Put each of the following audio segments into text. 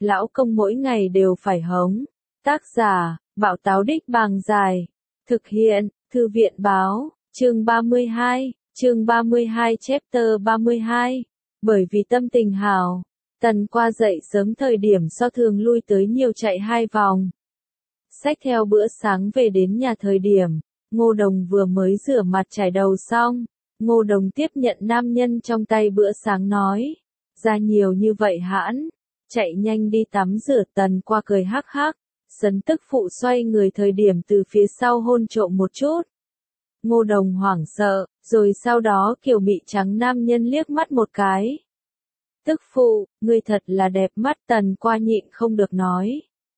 lão công mỗi ngày đều phải hống. Tác giả, Bảo Táo Đích Bàng Dài. Thực hiện, Thư viện Báo, chương 32 chapter 32. Bởi vì tâm tình hào, Tần Qua dậy sớm thời điểm so thường lui tới nhiều chạy 2 vòng. Xách theo bữa sáng về đến nhà thời điểm, Ngô Đồng vừa mới rửa mặt chải đầu xong, Ngô Đồng tiếp nhận nam nhân trong tay bữa sáng nói, ra nhiều như vậy hãn, chạy nhanh đi tắm rửa. Tần Qua cười hắc hắc, sấn tức phụ xoay người thời điểm từ phía sau hôn trộm một chút. Ngô Đồng hoảng sợ, rồi sau đó kiểu mị trắng nam nhân liếc mắt một cái. Tức phụ, ngươi thật là đẹp mắt. Tần Qua nhịn không được nói.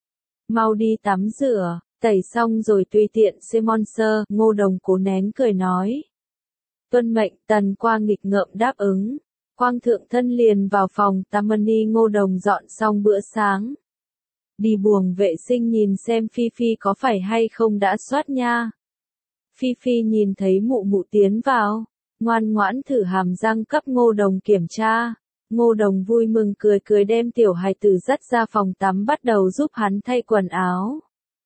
Mau đi tắm rửa, tẩy xong rồi tùy tiện sponsor. Ngô Đồng cố nén cười nói. Tuân mệnh. Tần Qua nghịch ngợm đáp ứng. Quang thượng thân liền vào phòng tắm. Ngô Đồng dọn xong bữa sáng, đi buồng vệ sinh nhìn xem Phi Phi có phải hay không đã soát nha. Phi Phi nhìn thấy mụ mụ tiến vào, ngoan ngoãn thử hàm răng cấp Ngô Đồng kiểm tra. Ngô Đồng vui mừng cười cười đem tiểu hài tử dắt ra phòng tắm bắt đầu giúp hắn thay quần áo.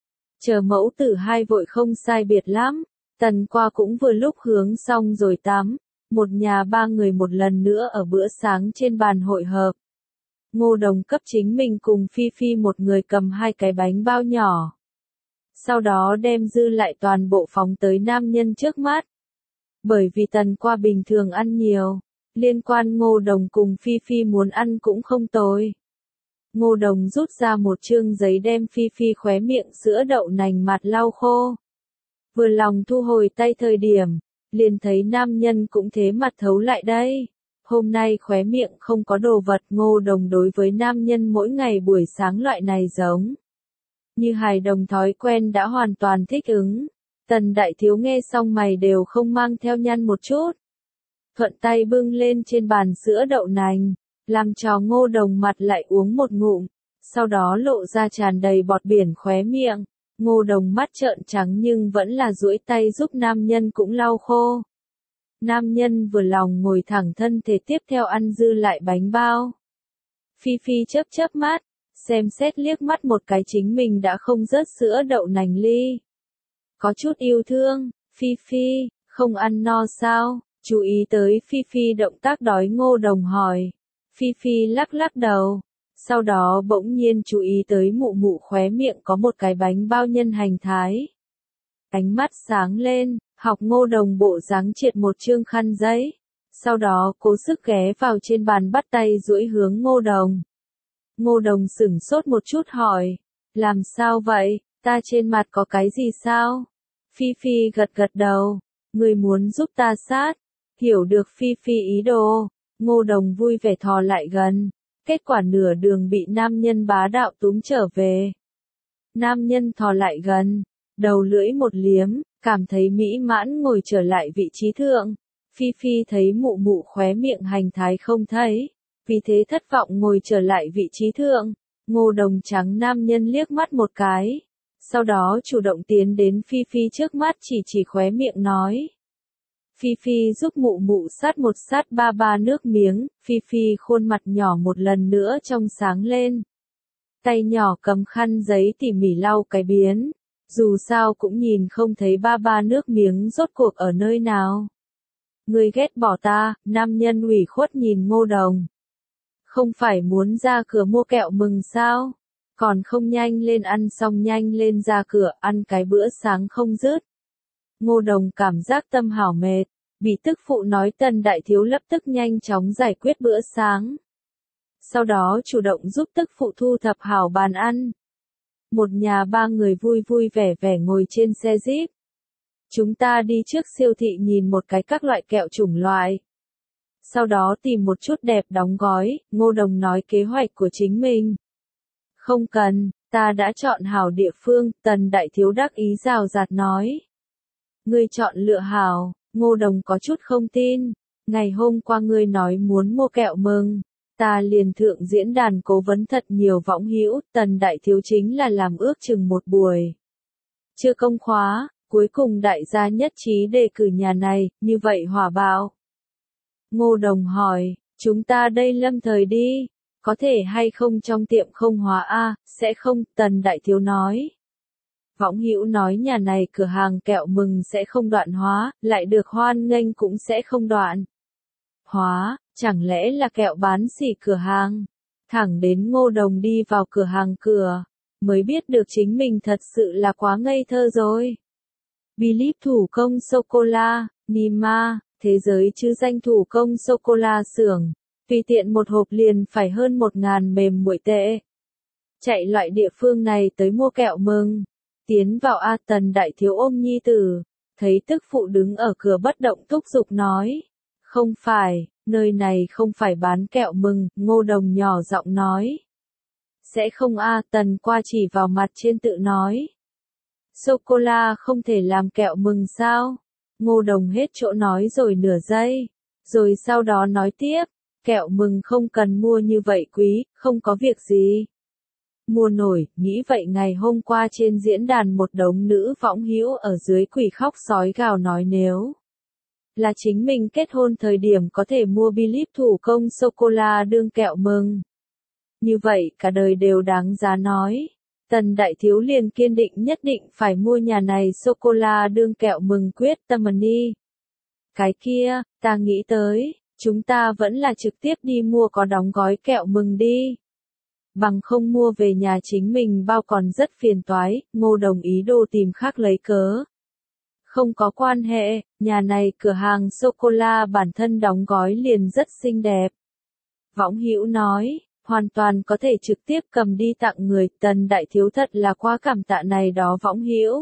Chờ mẫu tử hai vội không sai biệt lắm, Tần Qua cũng vừa lúc hướng xong rồi tắm. Một nhà ba người một lần nữa ở bữa sáng trên bàn hội hợp. Ngô Đồng cấp chính mình cùng Phi Phi một người cầm 2 cái bánh bao nhỏ. Sau đó đem dư lại toàn bộ phóng tới nam nhân trước mắt. Bởi vì Tần Qua bình thường ăn nhiều, liên quan Ngô Đồng cùng Phi Phi muốn ăn cũng không tồi. Ngô Đồng rút ra một chương giấy đem Phi Phi khóe miệng sữa đậu nành mặt lau khô. Vừa lòng thu hồi tay thời điểm, liền thấy nam nhân cũng thế mặt thấu lại đây. Hôm nay khóe miệng không có đồ vật. Ngô Đồng đối với nam nhân mỗi ngày buổi sáng loại này giống như hài đồng thói quen đã hoàn toàn thích ứng. Tần Đại Thiếu nghe xong mày đều không mang theo nhăn một chút. Thuận tay bưng lên trên bàn sữa đậu nành, làm cho Ngô Đồng mặt lại uống một ngụm, sau đó lộ ra tràn đầy bọt biển khóe miệng. Ngô Đồng mắt trợn trắng nhưng vẫn là duỗi tay giúp nam nhân cũng lau khô. Nam nhân vừa lòng ngồi thẳng thân thể tiếp theo ăn dư lại bánh bao. Phi Phi chớp chớp mắt, xem xét liếc mắt một cái chính mình đã không rớt sữa đậu nành ly. Có chút yêu thương. Phi Phi, không ăn no sao? Chú ý tới Phi Phi động tác đói. Ngô Đồng hỏi. Phi Phi lắc lắc đầu. Sau đó bỗng nhiên chú ý tới mụ mụ khóe miệng có một cái bánh bao nhân hành thái. Ánh mắt sáng lên, học Ngô Đồng bộ dáng triệt một chương khăn giấy. Sau đó cố sức ghé vào trên bàn bắt tay duỗi hướng Ngô Đồng. Ngô Đồng sửng sốt một chút hỏi. Làm sao vậy, ta trên mặt có cái gì sao? Phi Phi gật gật đầu. Người muốn giúp ta sát. Hiểu được Phi Phi ý đồ. Ngô Đồng vui vẻ thò lại gần. Kết quả nửa đường bị nam nhân bá đạo túm trở về. Nam nhân thò lại gần, đầu lưỡi một liếm, cảm thấy mỹ mãn ngồi trở lại vị trí thượng. Phi Phi thấy mụ mụ khóe miệng hành thái không thấy, vì thế thất vọng ngồi trở lại vị trí thượng. Ngô Đồng trắng nam nhân liếc mắt một cái, sau đó chủ động tiến đến Phi Phi trước mắt chỉ khóe miệng nói. Phi Phi giúp mụ mụ sát một sát ba nước miếng. Phi Phi khuôn mặt nhỏ một lần nữa trong sáng lên. Tay nhỏ cầm khăn giấy tỉ mỉ lau cái biến. Dù sao cũng nhìn không thấy ba nước miếng rốt cuộc ở nơi nào. Ngươi ghét bỏ ta. Nam nhân ủy khuất nhìn Ngô Đồng. Không phải muốn ra cửa mua kẹo mừng sao? Còn không nhanh lên ăn xong nhanh lên ra cửa ăn cái bữa sáng không dứt. Ngô Đồng cảm giác tâm hảo mệt, bị tức phụ nói. Tần Đại Thiếu lập tức nhanh chóng giải quyết bữa sáng. Sau đó chủ động giúp tức phụ thu thập hảo bàn ăn. Một nhà ba người vui vui vẻ vẻ ngồi trên xe Jeep. Chúng ta đi trước siêu thị nhìn một cái các loại kẹo chủng loại. Sau đó tìm một chút đẹp đóng gói. Ngô Đồng nói kế hoạch của chính mình. Không cần, ta đã chọn hảo địa phương. Tần Đại Thiếu đắc ý rào rạt nói. Ngươi chọn lựa hảo. Ngô Đồng có chút không tin. Ngày hôm qua ngươi nói muốn mua kẹo mừng, ta liền thượng diễn đàn cố vấn thật nhiều võng hữu. Tần Đại Thiếu chính là làm ước chừng một buổi chưa công khóa, cuối cùng đại gia nhất trí đề cử nhà này. Như vậy hỏa bạo. Ngô Đồng hỏi, chúng ta đây lâm thời đi. có thể hay không trong tiệm không hóa a, sẽ không, Tần Đại Thiếu nói. Võng Hữu nói nhà này cửa hàng kẹo mừng sẽ không đoạn hóa, lại được hoan nghênh cũng sẽ không đoạn hóa, chẳng lẽ là kẹo bán xỉ cửa hàng. Thẳng đến Ngô Đồng đi vào cửa hàng cửa, mới biết được chính mình thật sự là quá ngây thơ rồi. Believe thủ công sô-cô-la, Nima, thế giới chứ danh thủ công sô-cô-la xưởng, tùy tiện một hộp liền phải hơn 1.000 mềm muội tệ. Chạy loại địa phương này tới mua kẹo mừng. Tiến vào A, Tần Đại Thiếu ôm nhi tử, thấy tức phụ đứng ở cửa bất động thúc giục nói. Không phải, nơi này không phải bán kẹo mừng, Ngô Đồng nhỏ giọng nói. Sẽ không a, Tần qua chỉ vào mặt trên tự nói. Sô-cô-la không thể làm kẹo mừng sao? Ngô Đồng hết chỗ nói rồi nửa giây, rồi sau đó nói tiếp, kẹo mừng không cần mua như vậy quý, không có việc gì. Mua nổi, nghĩ vậy ngày hôm qua trên diễn đàn một đống nữ võng hữu ở dưới quỷ khóc sói gào nói nếu là chính mình kết hôn thời điểm có thể mua Believe thủ công sô-cô-la đương kẹo mừng. Như vậy cả đời đều đáng giá nói. Tần Đại Thiếu liền kiên định nhất định phải mua nhà này sô-cô-la đương kẹo mừng quyết tâm đi. Cái kia, ta nghĩ tới, chúng ta vẫn là trực tiếp đi mua có đóng gói kẹo mừng đi. Bằng không mua về nhà chính mình bao còn rất phiền toái, Ngô Đồng ý đồ tìm khác lấy cớ. Không có quan hệ, nhà này cửa hàng sô-cô-la bản thân đóng gói liền rất xinh đẹp. Võng Hữu nói, hoàn toàn có thể trực tiếp cầm đi tặng người, Tần Đại Thiếu thật là quá cảm tạ này đó Võng Hữu.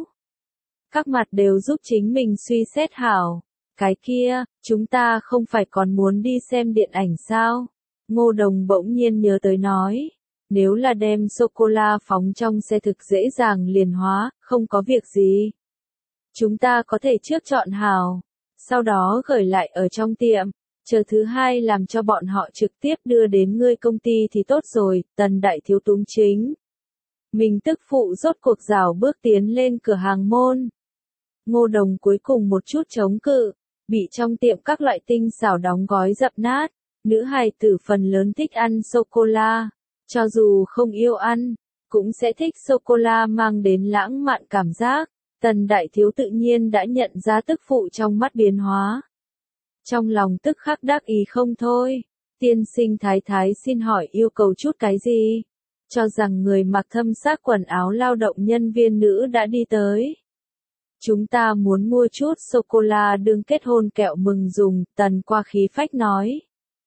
Các mặt đều giúp chính mình suy xét hảo. Cái kia, chúng ta không phải còn muốn đi xem điện ảnh sao? Ngô Đồng bỗng nhiên nhớ tới nói. Nếu là đem sô-cô-la phóng trong xe thực dễ dàng liền hóa, không có việc gì. Chúng ta có thể trước chọn hào, sau đó gửi lại ở trong tiệm, chờ thứ hai làm cho bọn họ trực tiếp đưa đến ngươi công ty thì tốt rồi, Tần Đại Thiếu túng chính. Mình tức phụ rốt cuộc rảo bước tiến lên cửa hàng môn. Ngô Đồng cuối cùng một chút chống cự, bị trong tiệm các loại tinh xảo đóng gói dập nát, nữ hài tử phần lớn thích ăn sô-cô-la. Cho dù không yêu ăn, cũng sẽ thích sô-cô-la mang đến lãng mạn cảm giác. Tần Đại Thiếu tự nhiên đã nhận ra tức phụ trong mắt biến hóa. Trong lòng tức khắc đắc ý không thôi. Tiên sinh thái thái xin hỏi yêu cầu chút cái gì? Cho rằng người mặc thâm sắc quần áo lao động nhân viên nữ đã đi tới. Chúng ta muốn mua chút sô-cô-la đương kết hôn kẹo mừng dùng, Tần qua khí phách nói.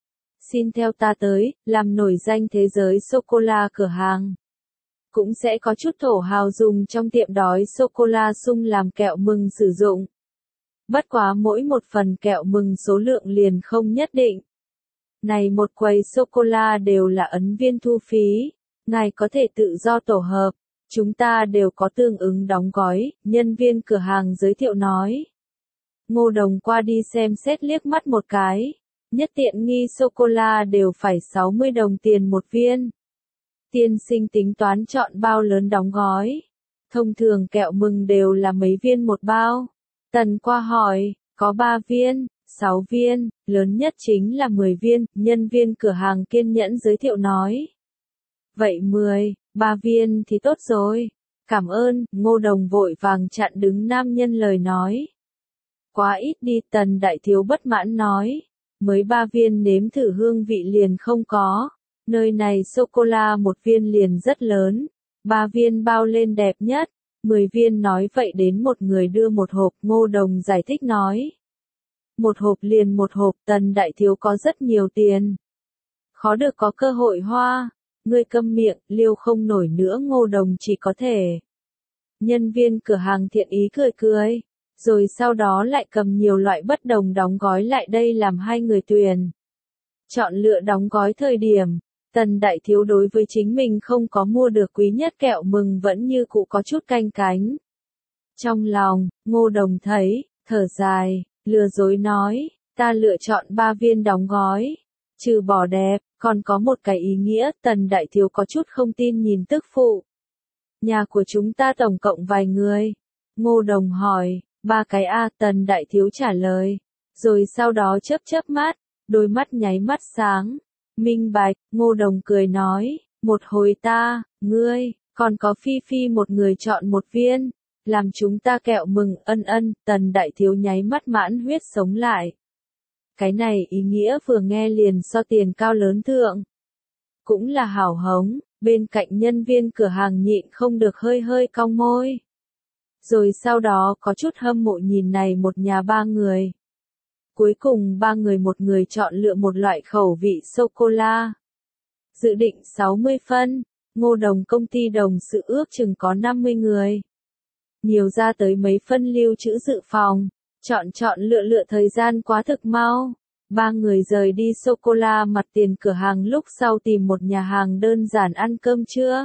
Xin theo ta tới, làm nổi danh thế giới sô-cô-la cửa hàng. Cũng sẽ có chút thổ hào dùng trong tiệm đói sô-cô-la sung làm kẹo mừng sử dụng. Bất quá mỗi một phần kẹo mừng số lượng liền không nhất định. Này một quầy sô-cô-la đều là ấn viên thu phí, ngài có thể tự do tổ hợp, chúng ta đều có tương ứng đóng gói, nhân viên cửa hàng giới thiệu nói. Ngô Đồng qua đi xem xét liếc mắt một cái. Nhất tiện nghi sô-cô-la đều phải 60 đồng tiền một viên. Tiên sinh tính toán chọn bao lớn đóng gói. Thông thường kẹo mừng đều là mấy viên một bao. Tần qua hỏi, có 3 viên, 6 viên, lớn nhất chính là 10 viên, nhân viên cửa hàng kiên nhẫn giới thiệu nói. Vậy 3 viên thì tốt rồi. Cảm ơn, Ngô Đồng vội vàng chặn đứng nam nhân lời nói. Quá ít đi, Tần Đại Thiếu bất mãn nói. Mới 3 viên nếm thử hương vị liền không có. Nơi này sô-cô-la một viên liền rất lớn. 3 viên bao lên đẹp nhất. 10 viên nói vậy đến một người đưa một hộp, Ngô Đồng giải thích nói. Một hộp liền một hộp, Tần Đại Thiếu có rất nhiều tiền. Khó được có cơ hội hoa. Ngươi câm miệng, liêu không nổi nữa, Ngô Đồng chỉ có thể. Nhân viên cửa hàng thiện ý cười cười. Rồi sau đó lại cầm nhiều loại bất đồng đóng gói lại đây làm hai người tuyển. Chọn lựa đóng gói thời điểm, Tần Đại Thiếu đối với chính mình không có mua được quý nhất kẹo mừng vẫn như cũ có chút canh cánh. Trong lòng, Ngô Đồng thấy, thở dài, lừa dối nói, ta lựa chọn 3 viên đóng gói. Trừ bỏ đẹp, còn có một cái ý nghĩa, Tần Đại Thiếu có chút không tin nhìn tức phụ. Nhà của chúng ta tổng cộng vài người? Ngô Đồng hỏi. 3 cái a, Tần Đại Thiếu trả lời. Rồi sau đó chớp chớp mắt, đôi mắt nháy mắt sáng. Minh bạch, Ngô Đồng cười nói, một hồi ta, ngươi, còn có Phi Phi một người chọn một viên, làm chúng ta kẹo mừng. Ân, Tần đại thiếu nháy mắt mãn huyết sống lại. Cái này ý nghĩa vừa nghe liền so tiền cao lớn thượng. Cũng là hảo hống, bên cạnh nhân viên cửa hàng nhịn không được hơi hơi cong môi. Rồi sau đó có chút hâm mộ nhìn này một nhà ba người. Cuối cùng ba người một người chọn lựa một loại khẩu vị sô-cô-la. Dự định 60 phân, Ngô Đồng công ty đồng sự ước chừng có 50 người. Nhiều ra tới mấy phân lưu trữ dự phòng, chọn lựa thời gian quá thực mau. Ba người rời đi sô-cô-la mặt tiền cửa hàng lúc sau tìm một nhà hàng đơn giản ăn cơm trưa.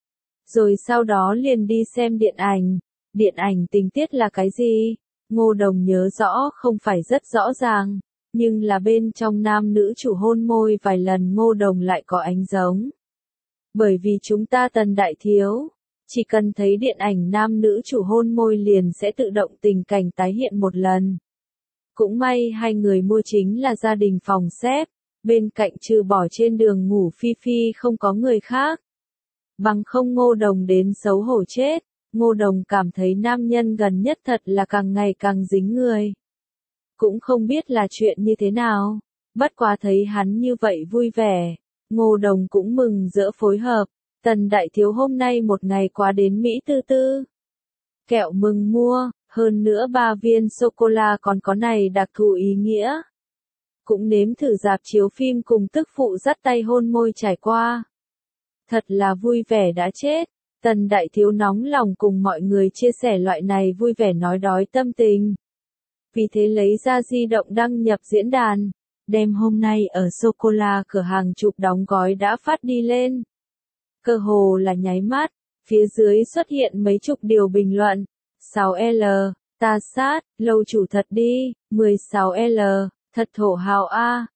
Rồi sau đó liền đi xem điện ảnh. Điện ảnh tình tiết là cái gì? Ngô Đồng nhớ rõ không phải rất rõ ràng, nhưng là bên trong nam nữ chủ hôn môi vài lần Ngô Đồng lại có ánh giống. Bởi vì chúng ta Tần đại thiếu, chỉ cần thấy điện ảnh nam nữ chủ hôn môi liền sẽ tự động tình cảnh tái hiện một lần. Cũng may hai người mua chính là gia đình phòng xếp, bên cạnh trừ bỏ trên đường ngủ Phi Phi không có người khác. Bằng không Ngô Đồng đến xấu hổ chết. Ngô Đồng cảm thấy nam nhân gần nhất thật là càng ngày càng dính người. Cũng không biết là chuyện như thế nào, bất quá thấy hắn như vậy vui vẻ, Ngô Đồng cũng mừng rỡ phối hợp. Tần đại thiếu hôm nay một ngày quá đến Mỹ tư tư. Kẹo mừng mua, hơn nữa 3 viên sô-cô-la còn có này đặc thù ý nghĩa. Cũng nếm thử dạp chiếu phim cùng tức phụ dắt tay hôn môi trải qua. Thật là vui vẻ đã chết. Tần đại thiếu nóng lòng cùng mọi người chia sẻ loại này vui vẻ nói đói tâm tình. Vì thế lấy ra di động đăng nhập diễn đàn, đem hôm nay ở sô-cô-la cửa hàng chụp đóng gói đã phát đi lên. Cơ hồ là nháy mắt, phía dưới xuất hiện mấy chục điều bình luận. 6L, ta sát, lâu chủ thật đi. 16L, thật thổ hào a.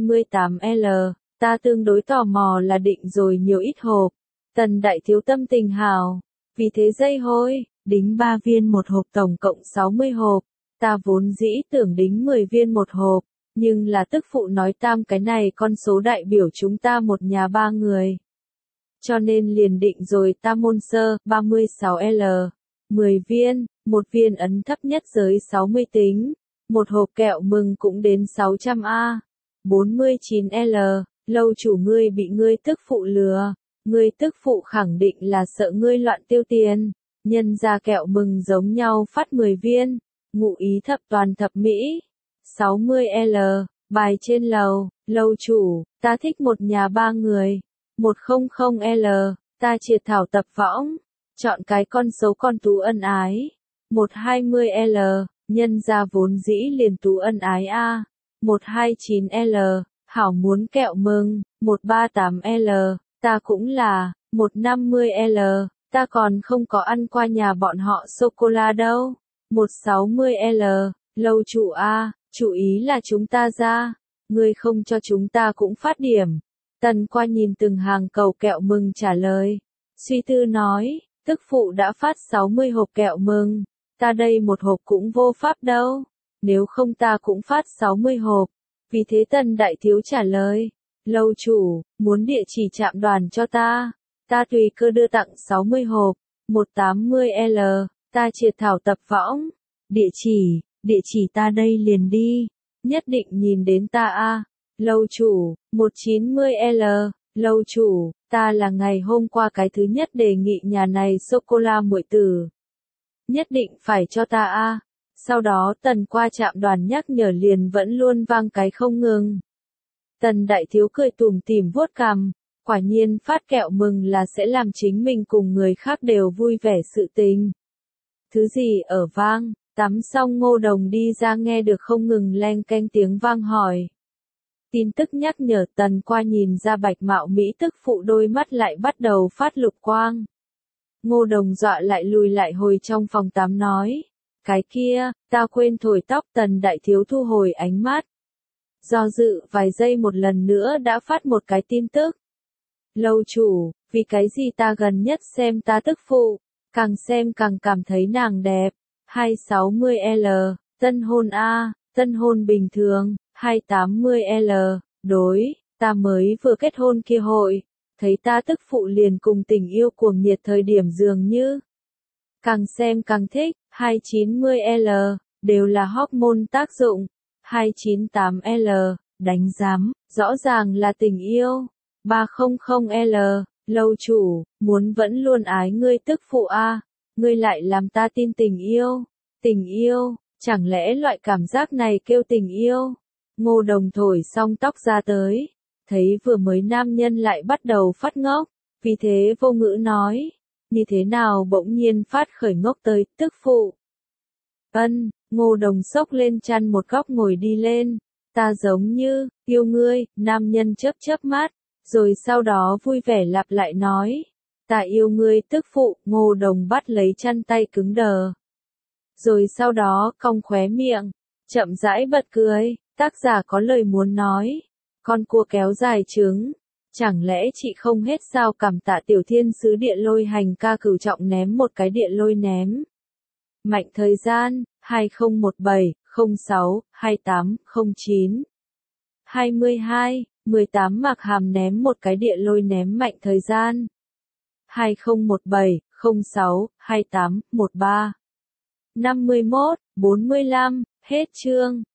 28L, ta tương đối tò mò là định rồi nhiều ít hộp. Tần đại thiếu tâm tình hào, vì thế dây hôi, đính 3 viên một hộp tổng cộng 60 hộp, ta vốn dĩ tưởng đính 10 viên một hộp, nhưng là tức phụ nói tam cái này con số đại biểu chúng ta một nhà ba người. Cho nên liền định rồi ta môn sơ, 36L, 10 viên, một viên ấn thấp nhất giới 60 tính, một hộp kẹo mừng cũng đến 600A, 49L, lâu chủ ngươi bị ngươi tức phụ lừa. Ngươi tức phụ khẳng định là sợ ngươi loạn tiêu tiền, nhân ra kẹo mừng giống nhau phát 10 viên, ngụ ý thập toàn thập mỹ. 60L, bài trên lầu, lâu chủ, ta thích một nhà ba người. 100L, ta triệt thảo tập võng, chọn cái con số con tú ân ái. 120L, nhân ra vốn dĩ liền tú ân ái a. 129L, hảo muốn kẹo mừng. 138L, ta cũng là. 150L, ta còn không có ăn qua nhà bọn họ sô-cô-la đâu. 160L, lâu chủ a, chủ ý là chúng ta ra, ngươi không cho chúng ta cũng phát điểm. Tần qua nhìn từng hàng cầu kẹo mừng trả lời, suy tư nói, tức phụ đã phát 60 hộp kẹo mừng, ta đây một hộp cũng vô pháp đâu, nếu không ta cũng phát 60 hộp. Vì thế Tần đại thiếu trả lời, lâu chủ, muốn địa chỉ trạm đoàn cho ta tùy cơ đưa tặng 60 hộp. 180L, ta triệt thảo tập võng, địa chỉ ta đây liền đi, nhất định nhìn đến ta a. Lâu chủ. 190L, lâu chủ, ta là ngày hôm qua cái thứ nhất đề nghị nhà này sô-cô-la muội tử, nhất định phải cho ta a. Sau đó Tần qua trạm đoàn nhắc nhở liền vẫn luôn vang cái không ngừng. Tần đại thiếu cười tủm tỉm vuốt cằm, quả nhiên phát kẹo mừng là sẽ làm chính mình cùng người khác đều vui vẻ sự tình. Thứ gì ở vang, tắm xong Ngô Đồng đi ra nghe được không ngừng leng keng tiếng vang hỏi. Tin tức nhắc nhở Tần qua nhìn ra bạch mạo Mỹ tức phụ đôi mắt lại bắt đầu phát lục quang. Ngô Đồng dọa lại lùi lại hồi trong phòng tắm nói, cái kia, ta quên thổi tóc. Tần đại thiếu thu hồi ánh mắt. Do dự vài giây một lần nữa đã phát một cái tin tức. Lâu chủ, vì cái gì ta gần nhất xem ta tức phụ, càng xem càng cảm thấy nàng đẹp. 260L, tân hôn a, tân hôn bình thường. 280L, đối, Ta mới vừa kết hôn kia hội, thấy ta tức phụ liền cùng tình yêu cuồng nhiệt thời điểm dường như. Càng xem càng thích, 290L, đều là hormone tác dụng, 298L, đánh giám, rõ ràng là tình yêu, 300L, lâu chủ, muốn vẫn luôn ái ngươi tức phụ a, ngươi lại làm ta tin tình yêu, chẳng lẽ loại cảm giác này kêu tình yêu? Ngô Đồng thổi xong tóc ra tới, thấy vừa mới nam nhân lại bắt đầu phát ngốc, vì thế vô ngữ nói, như thế nào bỗng nhiên phát khởi ngốc tới, tức phụ. Ngô Đồng xốc lên chăn một góc ngồi đi lên, ta giống như, yêu ngươi, nam nhân chớp chớp mắt, rồi sau đó vui vẻ lặp lại nói, ta yêu ngươi tức phụ, Ngô Đồng bắt lấy chăn tay cứng đờ. Rồi sau đó cong khóe miệng, chậm rãi bật cười, tác giả có lời muốn nói, con cua kéo dài trứng, chẳng lẽ chị không hết sao cảm tạ tiểu thiên sứ địa lôi hành ca cửu trọng ném một cái địa lôi ném. Mạnh thời gian, 2017, 06, 28, 09. 22, 18 Mạc Hàm ném một cái địa lôi ném mạnh thời gian. 2017, 06, 28, 13. 51, 45, hết chương.